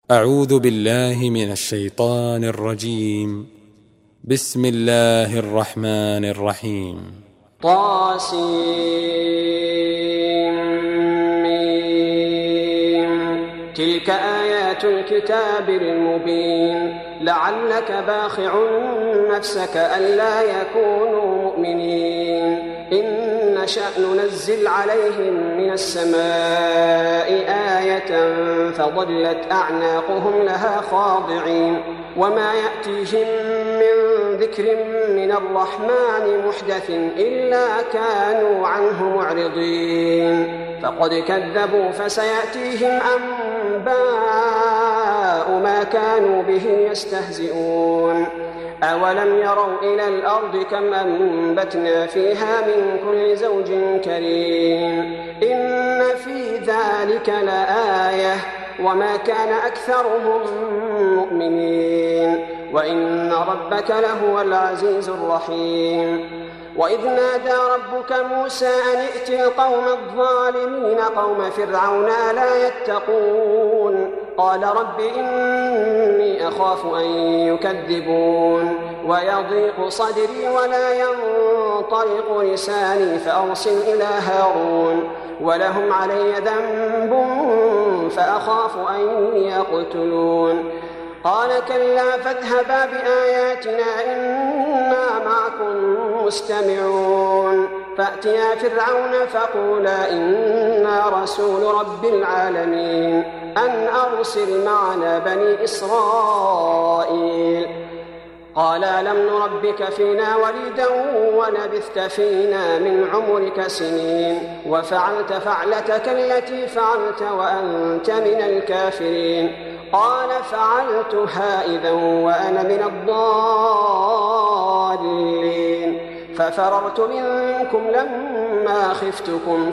أعوذ بالله من الشيطان الرجيم. بسم الله الرحمن الرحيم. تلك آيات الكتاب المبين لعلك باخع نفسك ألا يكونوا مؤمنين إن نشأ ننزل عليهم من السماء آية فظلت أعناقهم لها خاضعين وما يأتيهم من ذكر من الرحمن محدث إلا كانوا عنه معرضين فقد كذبوا فسيأتيهم أنباء ما كانوا به يستهزئون أولم يروا إلى الأرض كم أنبتنا فيها من كل زوج كريم إن في ذلك لآية وما كان أكثرهم مؤمنين وإن ربك لهو العزيز الرحيم وإذ نادى ربك موسى أن ائت القوم الظالمين قوم فرعون ألا يتقون قال رب إني أخاف أن يكذبون ويضيق صدري ولا ينطلق لساني فأرسل إلى هارون ولهم علي ذنب فأخاف أن يقتلون قال كلا فاذهبا بآياتنا إنا معكم مستمعون فأتيا فرعون فقولا إنا رسول رب العالمين أن أرسل معنا بني إسرائيل قال ألم نربك فينا وليدا ولبثت فينا من عمرك سنين وفعلت فعلتك التي فعلت وأنت من الكافرين قال فعلتها إذا وأنا من الضالين ففررت منكم لما خفتكم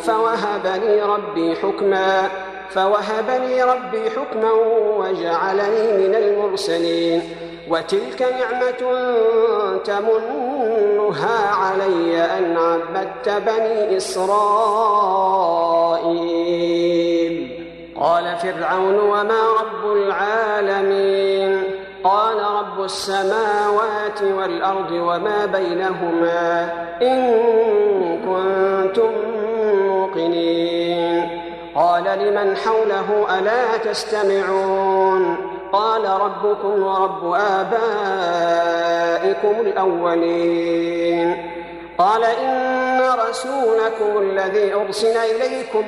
فوهب لي ربي حكما وجعلني من المرسلين وتلك نعمة تمنها علي أن عبدت بني إسرائيل قال فرعون وما رب العالمين قال رب السماوات والأرض وما بينهما إن كنتم موقنين قال لمن حوله ألا تستمعون قال ربكم ورب آبائكم الأولين قال إن رسولكم الذي أرسل إليكم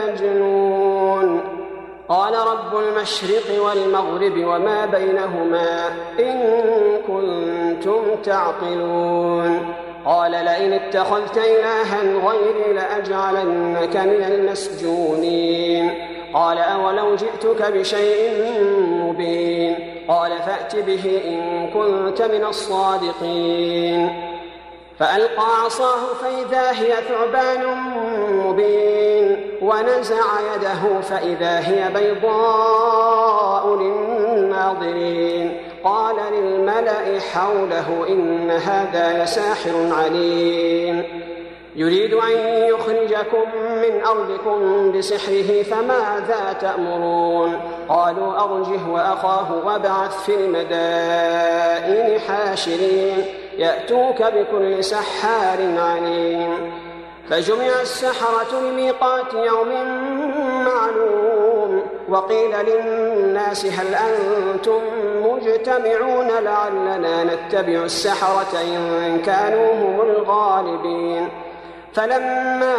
لمجنون قال رب المشرق والمغرب وما بينهما إن كنتم تعقلون قال لئن اتخذت إلها غيري لأجعلنك من المسجونين قال أولو جئتك بشيء مبين قال فأت به إن كنت من الصادقين فألقى عصاه فإذا هي ثعبان مبين ونزع يده فإذا هي بيضاء للناظرين قال للملأ حوله إن هذا لساحر عليم يريد أن يخرجكم من أرضكم بسحره فماذا تأمرون قالوا أرجه وأخاه وابعث في المدائن حاشرين يأتوك بكل سحار عليم فجمع السحرة لميقات يوم معلوم وقيل للناس هل أنتم مجتمعون لعلنا نتبع السحرة إن كانوا هم الغالبين فلما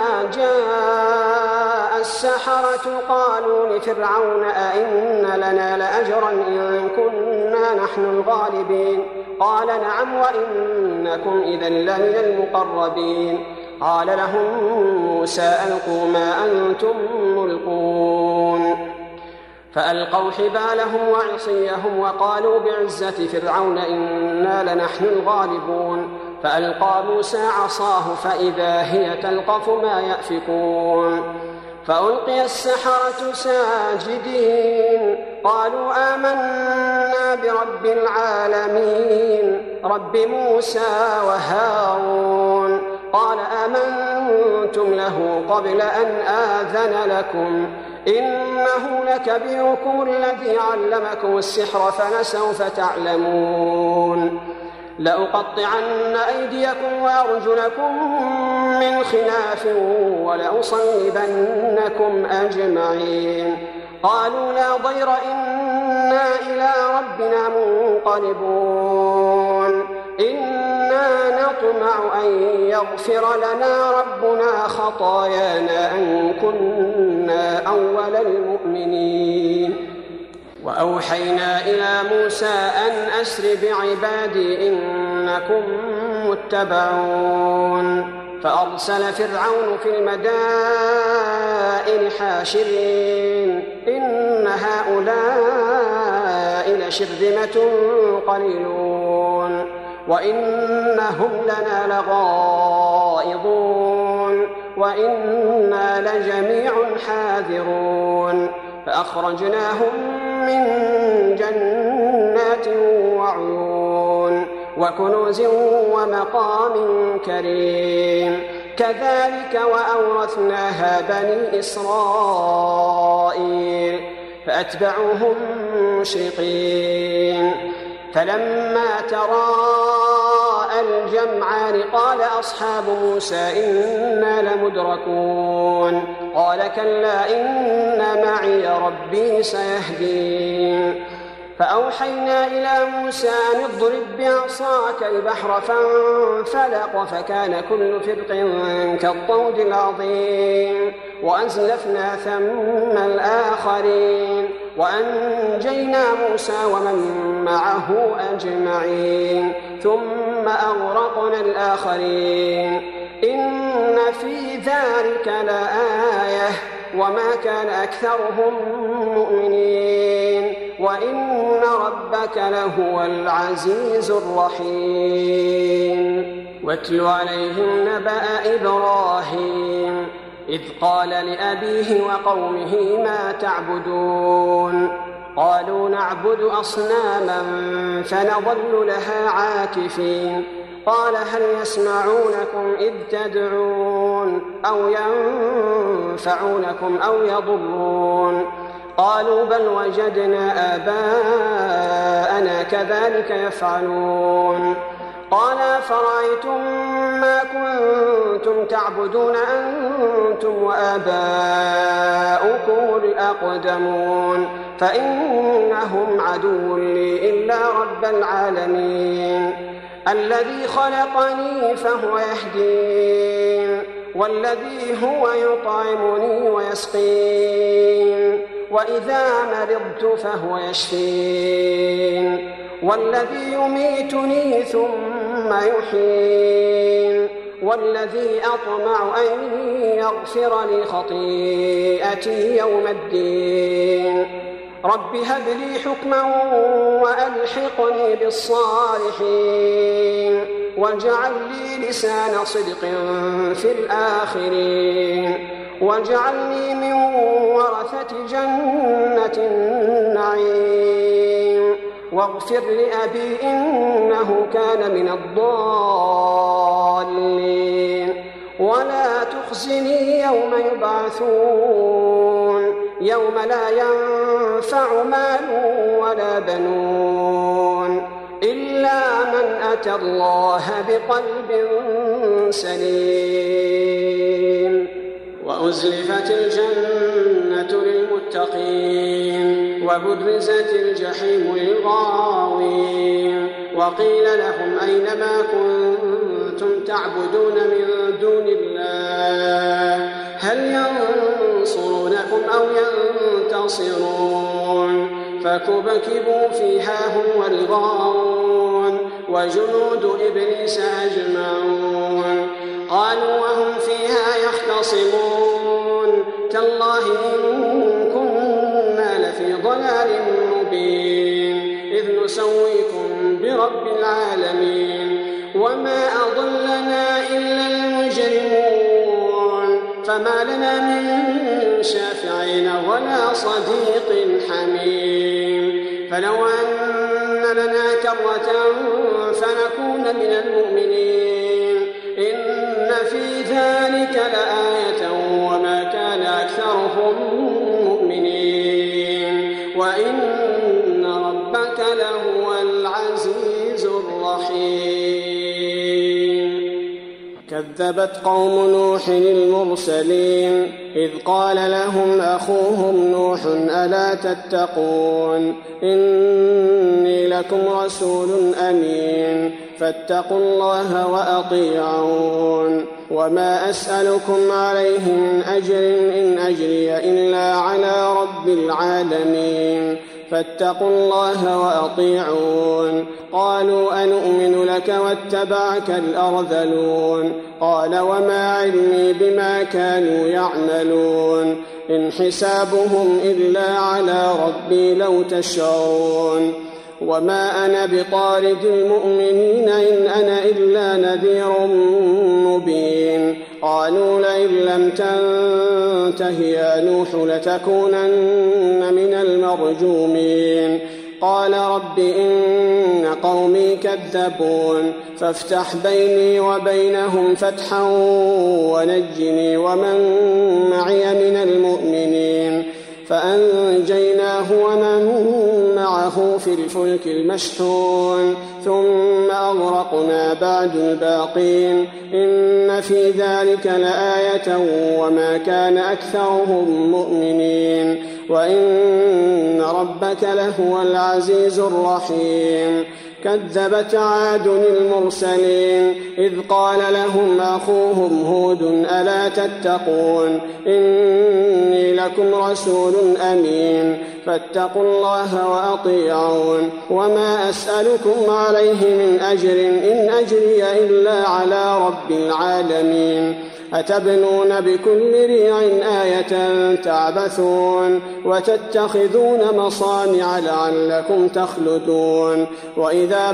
جاء السحرة قالوا لفرعون أئن لنا لأجرا إن كنا نحن الغالبين قال نعم وإنكم إذا لمن المقربين قال لهم موسى ألقوا ما أنتم ملقون فألقوا حبالهم وعصيهم وقالوا بعزة فرعون إنا لنحن الغالبون فألقى موسى عصاه فإذا هي تلقف ما يأفكون فألقي السحرة ساجدين قالوا آمنا برب العالمين رب موسى وهارون قال آمنتم له قبل أن آذن لكم إنه لكبيركم الذي علمكم السحر فلسوف تعلمون لأقطعن أيديكم وأرجلكم من خلاف ولأصلبنكم أجمعين قالوا لا ضير إنا إلى ربنا منقلبون إنا نطمع أن يغفر لنا ربنا خطايانا أن كنا أول المؤمنين وأوحينا إلى موسى أن أسر بعبادي إنكم متبعون فأرسل فرعون في المدائن حاشرين إن هؤلاء لشرذمة قليلون وإنهم لنا لغائظون وإنا لجميع حاذرون فأخرجناهم من جنات وعيون وكنوز ومقام كريم كذلك وأورثناها بني إسرائيل فأتبعوهم مشرقين فلما تراءى الجمعان قال أصحاب موسى إنا لمدركون قال كلا إن معي ربي سيهدين فأوحينا إلى موسى أن اضرب بعصاك البحر فانفلق فكان كل فرق كالطود العظيم وأزلفنا ثم الآخرين وأنجينا موسى ومن معه أجمعين ثم أغرقنا الآخرين إن في ذلك لآية وما كان أكثرهم مؤمنين وإن ربك لهو العزيز الرحيم واتل عليهم نبأ إبراهيم إذ قال لأبيه وقومه ما تعبدون قالوا نعبد أصناما فنظل لها عاكفين قال هل يسمعونكم إذ تدعون أو ينفعونكم أو يضرون قالوا بل وجدنا آباءنا كذلك يفعلون قال فرأيتم ما كنتم تعبدون أنتم وآباؤكم الأقدمون فإنهم عدو لي إلا رب العالمين الذي خلقني فهو يهدين والذي هو يطعمني ويسقين وإذا مرضت فهو يشفين والذي يميتني ثم يحيين والذي أطمع أن يغفر لي خطيئتي يوم الدين رب هب لي حكما وألحقني بالصالحين واجعل لي لسان صدق في الآخرين واجعلني من ورثة جنة النعيم واغفر لأبي إنه كان من الضالين ولا تخزني يوم يبعثون يوم لا ينفع مال ولا بنون إلا من أتى الله بقلب سليم وأزلفت الجنة للمتقين وبرزت الجحيم للغاوين وقيل لهم أين ما كنتم تعبدون من دون الله هل ينصرونكم أو ينتصرون فكبكبوا فيها هم والغاوون وجنود إبليس أجمعون قالوا وهم فيها يختصمون تالله إن كنا لفي ضلال مبين إذ نسويكم برب العالمين وما أضلنا إلا المجرمون فما لنا من شافعين ولا صديق حميم فلو أن لنا كرة فنكون من المؤمنين إن في ذلك لآية وما كان أكثرهم مؤمنين المؤمنين وإن ربك لهو العزيز الرحيم. كذبت قوم نوح المرسلين إذ قال لهم أخوهم نوح ألا تتقون إني لكم رسول أمين فاتقوا الله وأطيعون وما أسألكم عليه من أجر إن أجري إلا على رب العالمين فاتقوا الله وأطيعون. قالوا أنؤمن لك واتبعك الأرذلون قال وما علمي بما كانوا يعملون إن حسابهم إلا على ربي لو تشعرون وما أنا بطارد المؤمنين إن أنا إلا نذير مبين. قالوا لئن لم تنته يا نوح لتكونن من المرجومين. قال رب إن قومي كذبون فافتح بيني وبينهم فتحا ونجني ومن معي من المؤمنين. فأنجيناه ومن معه في الفلك المشحون ثم أغرقنا بعد الباقين إن في ذلك لآية وما كان أكثرهم مؤمنين وإن ربك لهو العزيز الرحيم. كذبت عاد المرسلين إذ قال لهم أخوهم هود ألا تتقون إني لكم رسول أمين فاتقوا الله وأطيعون وما أسألكم عليه من أجر إن أجري إلا على رب العالمين. أتبنون بكل ريع آية تعبثون وتتخذون مصانع لعلكم تخلدون وإذا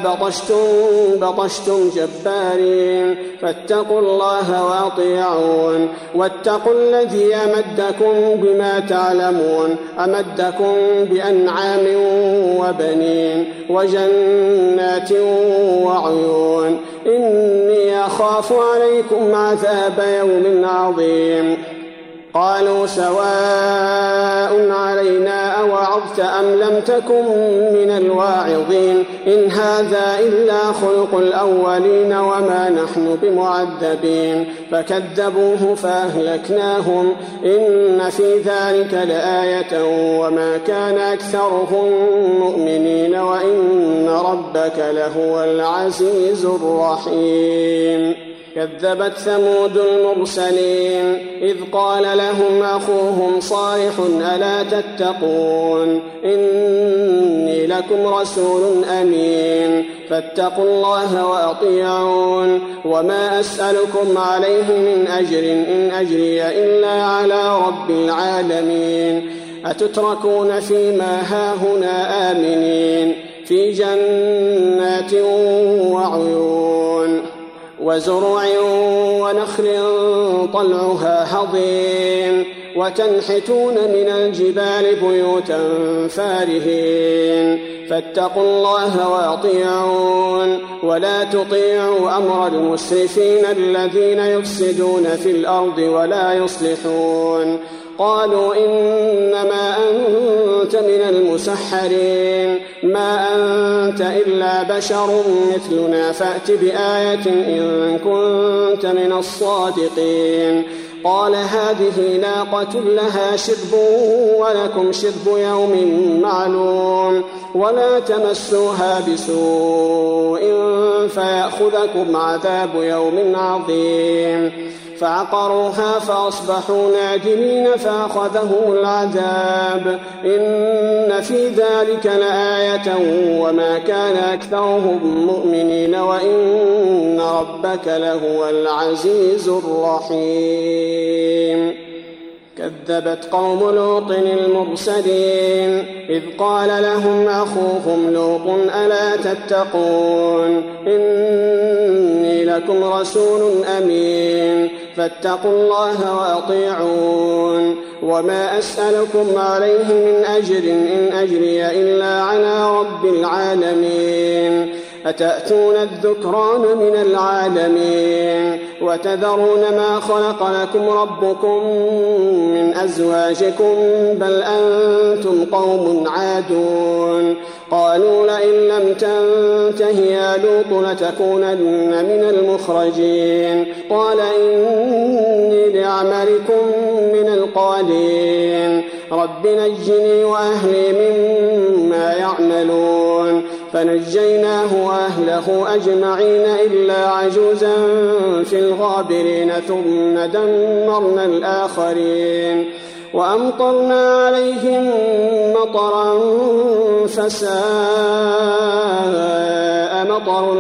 بطشتم جبارين فاتقوا الله وأطيعون واتقوا الذي أمدكم بما تعلمون أمدكم بأنعام وبنين وجنات وعيون إني أخاف عليكم عذاب يوم عظيم. قالوا سواء علينا أوعظت أم لم تكن من الواعظين إن هذا إلا خلق الأولين وما نحن بمعذبين. فكذبوه فأهلكناهم إن في ذلك لآية وما كان أكثرهم مؤمنين وإن ربك لهو العزيز الرحيم. كذبت ثمود المرسلين إذ قال لهم أخوهم صالح ألا تتقون إني لكم رسول أمين فاتقوا الله وأطيعون وما أسألكم عليه من أجر إن أجري إلا على رب العالمين. أتتركون فيما هاهنا آمنين في جنات وعيون وزروع ونخل طلعها هضيم وتنحتون من الجبال بيوتا فارهين فاتقوا الله وأطيعون ولا تطيعوا أمر المسرفين الذين يفسدون في الأرض ولا يصلحون. قالوا إنما أنت من المسحرين ما أنت إلا بشر مثلنا فأت بآية إن كنت من الصادقين. قال هذه ناقة لها شرب ولكم شرب يوم معلوم ولا تمسوها بسوء فيأخذكم عذاب يوم عظيم. فعقروها فأصبحوا نادمين فأخذهم العذاب إن في ذلك لآية وما كان أكثرهم مؤمنين وإن ربك لهو العزيز الرحيم. كذبت قوم لوط المرسلين إذ قال لهم أخوهم لوط ألا تتقون إني لكم رسول أمين فاتقوا الله وأطيعون وما أسألكم عليه من أجر إن أجري إلا على رب العالمين. أتأتون الذكران من العالمين وتذرون ما خلق لكم ربكم من أزواجكم بل أنتم قوم عادون قالوا لئن لم تنته يا لوط لتكونن من المخرجين قال إني لعملكم من القالين رب نجني وأهلي مما يعملون فنجيناه وأهله أجمعين إلا عجوزا في الغابرين ثم دمرنا الآخرين وأمطرنا عليهم مطرا فساء مطر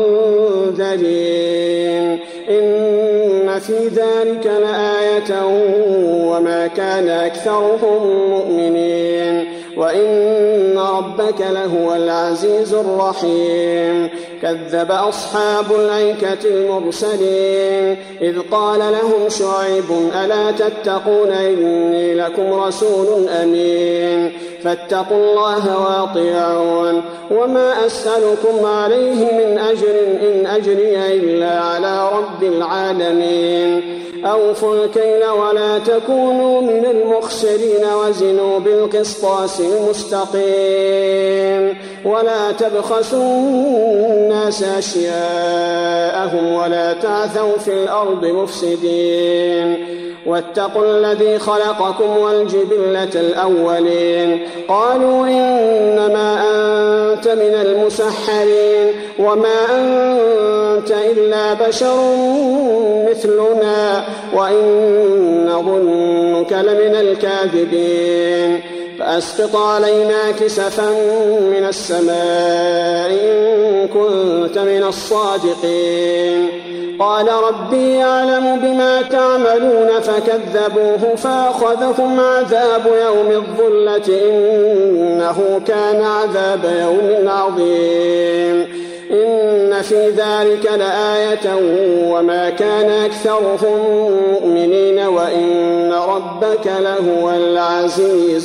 المنذرين إن في ذلك لآية وما كان أكثرهم مؤمنين وإن ربك لهو العزيز الرحيم كذب أصحاب الأيكة المرسلين إذ قال لهم شعيب ألا تتقون إني لكم رسول أمين فاتقوا الله وأطيعون وما أسألكم عليه من أجر إن أجري إلا على رب العالمين أوفوا الكيل ولا تكونوا من المخسرين وزنوا بالقسطاس المستقيم ولا تبخسوا الناس أشياءهم ولا تعثوا في الأرض مفسدين واتقوا الذي خلقكم والجبلة الأولين قالوا إنما أنت من المسحرين وما أنت إلا بشر مثلنا وإن نظنك لمن الكاذبين فأسقط علينا كسفا من السماء إن كنت من الصادقين قال ربي يعلم بما تعملون فكذبوه فأخذهم عذاب يوم الظلة إنه كان عذاب يوم عظيم إن في ذلك لآية وما كان أكثرهم مؤمنين وإن ربك لهو العزيز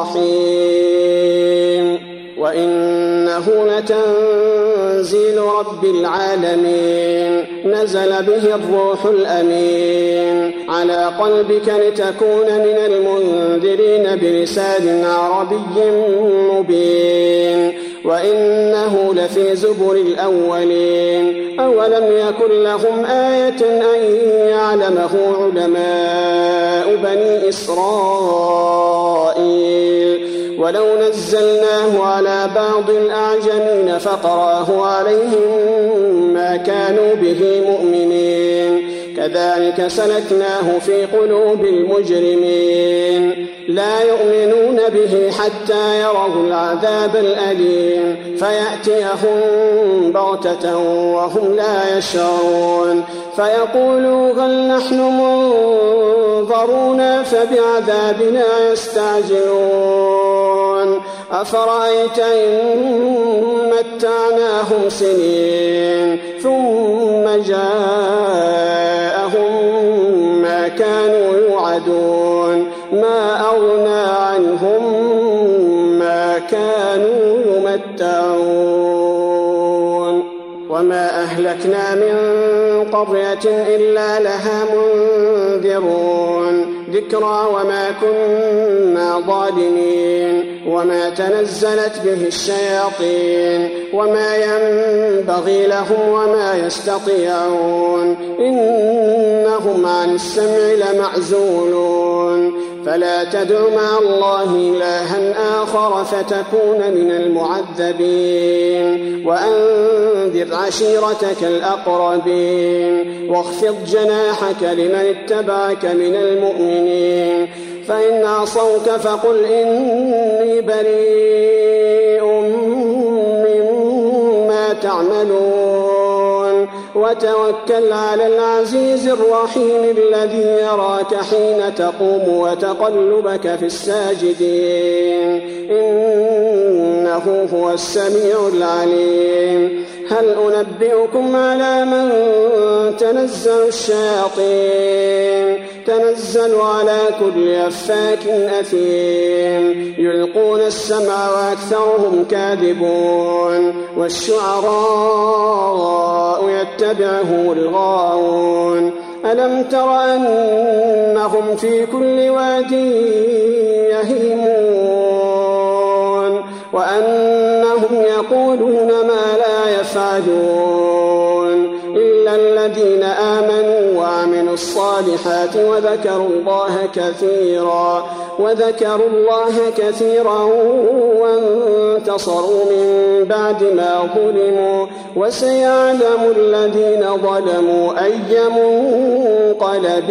الرحيم وإنه لتنزيل رب العالمين نزل به الروح الأمين على قلبك لتكون من المنذرين بلسان عربي مبين وإنه لفي زبر الأولين أولم يكن لهم آية أن يعلمه علماء بني إسرائيل ولو نزلناه على بعض الأعجمين فقرأه عليهم ما كانوا به مؤمنين كذلك سلكناه في قلوب المجرمين لا يؤمنون به حتى يروا العذاب الأليم فيأتيهم بغتة وهم لا يشعرون فيقولوا هل نحن منظرون فبعذابنا يستعجلون أفرأيت إن متعناهم سنين ثم جاءهم ما كانوا يوعدون ما أغنى عنهم ما كانوا يمتعون وما أهلكنا من قرية إلا لها منذرون ذكرى وما كنا ظالمين وما تنزلت به الشياطين وما ينبغي لهم وما يستطيعون إنهم عن السمع لمعزولون فلا تدع مع الله إلها آخر فتكون من المعذبين وأنذر عشيرتك الأقربين واخفض جناحك لمن اتبعك من المؤمنين فإن عصوك فقل إني بريء مما تعملون وتوكل على العزيز الرحيم الذي يراك حين تقوم وتقلبك في الساجدين إنه هو السميع العليم هل أنبئكم على من تنزل الشياطين تنزل على كل أفاك أثيم يلقون السمع وأكثرهم كاذبون والشعراء يتبعهم الغاوون ألم تر أنهم في كل واد يهيمون وأنهم يقولون ما لا يفعلون إلا الذين آمنوا وعملوا الصالحات وذكروا الله كثيرا وانتصروا من بعد ما ظلموا وسيعلم الذين ظلموا أي منقلب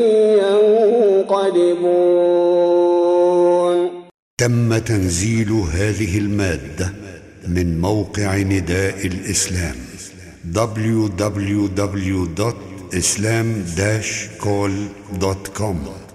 ينقلبون. تم تنزيل هذه المادة من موقع نداء الإسلام www.islam-call.com